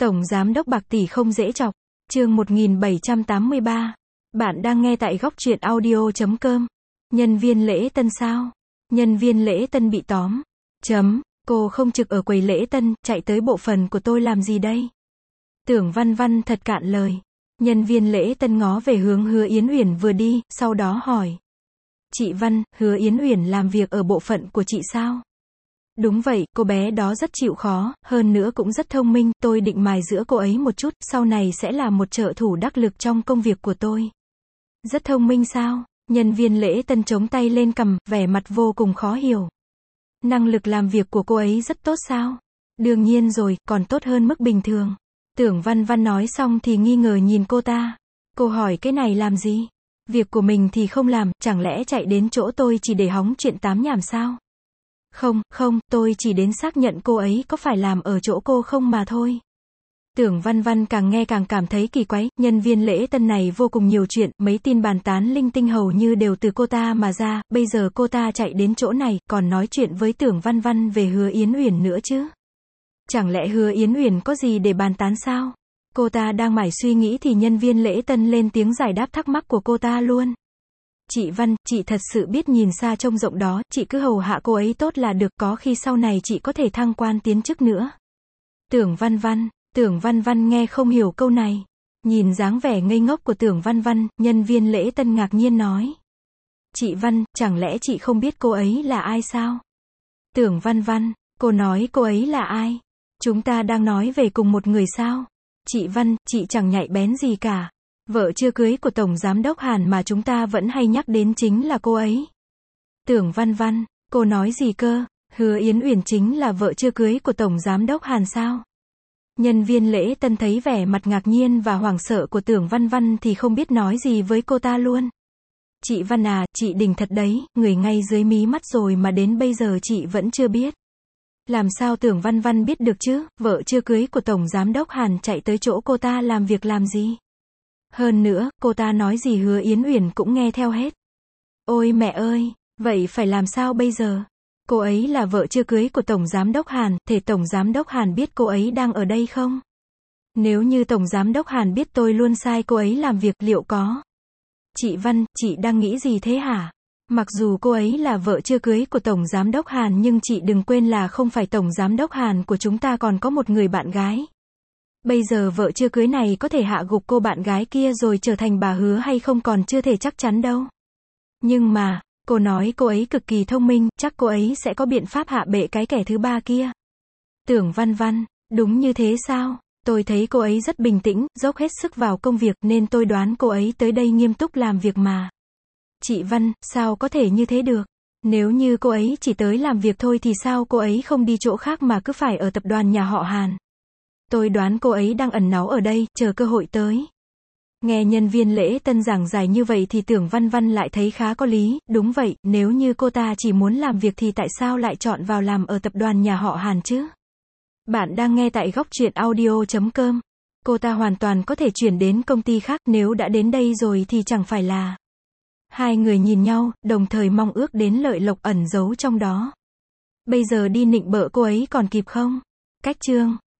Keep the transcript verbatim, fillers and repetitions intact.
Tổng Giám đốc bạc tỷ không dễ chọc. Chương một nghìn bảy trăm tám mươi ba. Bạn đang nghe tại góc truyện audio.com. Nhân viên lễ tân sao? Nhân viên lễ tân bị tóm. Chấm. Cô không trực ở quầy lễ tân, chạy tới bộ phận của tôi làm gì đây? Tưởng Văn Văn thật cạn lời. Nhân viên lễ tân ngó về hướng Hứa Yến Uyển vừa đi, sau đó hỏi. Chị Văn, Hứa Yến Uyển làm việc ở bộ phận của chị sao? Đúng vậy, cô bé đó rất chịu khó, hơn nữa cũng rất thông minh, tôi định mài giũa cô ấy một chút, sau này sẽ là một trợ thủ đắc lực trong công việc của tôi. Rất thông minh sao? Nhân viên lễ tân chống tay lên cằm, vẻ mặt vô cùng khó hiểu. Năng lực làm việc của cô ấy rất tốt sao? Đương nhiên rồi, còn tốt hơn mức bình thường. Tưởng Văn Văn nói xong thì nghi ngờ nhìn cô ta. Cô hỏi cái này làm gì? Việc của mình thì không làm, chẳng lẽ chạy đến chỗ tôi chỉ để hóng chuyện tám nhảm sao? Không, không, tôi chỉ đến xác nhận cô ấy có phải làm ở chỗ cô không mà thôi. Tưởng Văn Văn càng nghe càng cảm thấy kỳ quái, nhân viên lễ tân này vô cùng nhiều chuyện, mấy tin bàn tán linh tinh hầu như đều từ cô ta mà ra, bây giờ cô ta chạy đến chỗ này, còn nói chuyện với Tưởng Văn Văn về Hứa Yến Uyển nữa chứ. Chẳng lẽ Hứa Yến Uyển có gì để bàn tán sao? Cô ta đang mải suy nghĩ thì nhân viên lễ tân lên tiếng giải đáp thắc mắc của cô ta luôn. Chị Văn, chị thật sự biết nhìn xa trông rộng đó, chị cứ hầu hạ cô ấy tốt là được, có khi sau này chị có thể thăng quan tiến chức nữa. Tưởng Văn Văn, Tưởng Văn Văn nghe không hiểu câu này. Nhìn dáng vẻ ngây ngốc của Tưởng Văn Văn, nhân viên lễ tân ngạc nhiên nói. Chị Văn, chẳng lẽ chị không biết cô ấy là ai sao? Tưởng Văn Văn, cô nói cô ấy là ai? Chúng ta đang nói về cùng một người sao? Chị Văn, chị chẳng nhạy bén gì cả. Vợ chưa cưới của Tổng Giám đốc Hàn mà chúng ta vẫn hay nhắc đến chính là cô ấy. Tưởng Văn Văn, cô nói gì cơ? Hứa Yến Uyển chính là vợ chưa cưới của Tổng Giám đốc Hàn sao? Nhân viên lễ tân thấy vẻ mặt ngạc nhiên và hoảng sợ của Tưởng Văn Văn thì không biết nói gì với cô ta luôn. Chị Văn à, chị đỉnh thật đấy, người ngay dưới mí mắt rồi mà đến bây giờ chị vẫn chưa biết. Làm sao Tưởng Văn Văn biết được chứ, vợ chưa cưới của Tổng Giám đốc Hàn chạy tới chỗ cô ta làm việc làm gì? Hơn nữa, cô ta nói gì Hứa Yến Uyển cũng nghe theo hết. Ôi mẹ ơi, vậy phải làm sao bây giờ? Cô ấy là vợ chưa cưới của Tổng Giám đốc Hàn, thể Tổng Giám đốc Hàn biết cô ấy đang ở đây không? Nếu như Tổng Giám đốc Hàn biết tôi luôn sai cô ấy làm việc liệu có? Chị Văn, chị đang nghĩ gì thế hả? Mặc dù cô ấy là vợ chưa cưới của Tổng Giám đốc Hàn nhưng chị đừng quên là không phải Tổng Giám đốc Hàn của chúng ta còn có một người bạn gái. Bây giờ vợ chưa cưới này có thể hạ gục cô bạn gái kia rồi trở thành bà Hứa hay không còn chưa thể chắc chắn đâu. Nhưng mà, cô nói cô ấy cực kỳ thông minh, chắc cô ấy sẽ có biện pháp hạ bệ cái kẻ thứ ba kia. Tưởng Văn Văn, đúng như thế sao? Tôi thấy cô ấy rất bình tĩnh, dốc hết sức vào công việc nên tôi đoán cô ấy tới đây nghiêm túc làm việc mà. Chị Văn, sao có thể như thế được? Nếu như cô ấy chỉ tới làm việc thôi thì sao cô ấy không đi chỗ khác mà cứ phải ở tập đoàn nhà họ Hàn? Tôi đoán cô ấy đang ẩn náu ở đây, chờ cơ hội tới. Nghe nhân viên lễ tân giảng giải như vậy thì Tưởng Văn Văn lại thấy khá có lý, đúng vậy, nếu như cô ta chỉ muốn làm việc thì tại sao lại chọn vào làm ở tập đoàn nhà họ Hàn chứ? Bạn đang nghe tại góc truyện audio.com. Cô ta hoàn toàn có thể chuyển đến công ty khác, nếu đã đến đây rồi thì chẳng phải là. Hai người nhìn nhau, đồng thời mong ước đến lợi lộc ẩn giấu trong đó. Bây giờ đi nịnh bợ cô ấy còn kịp không? Cách chương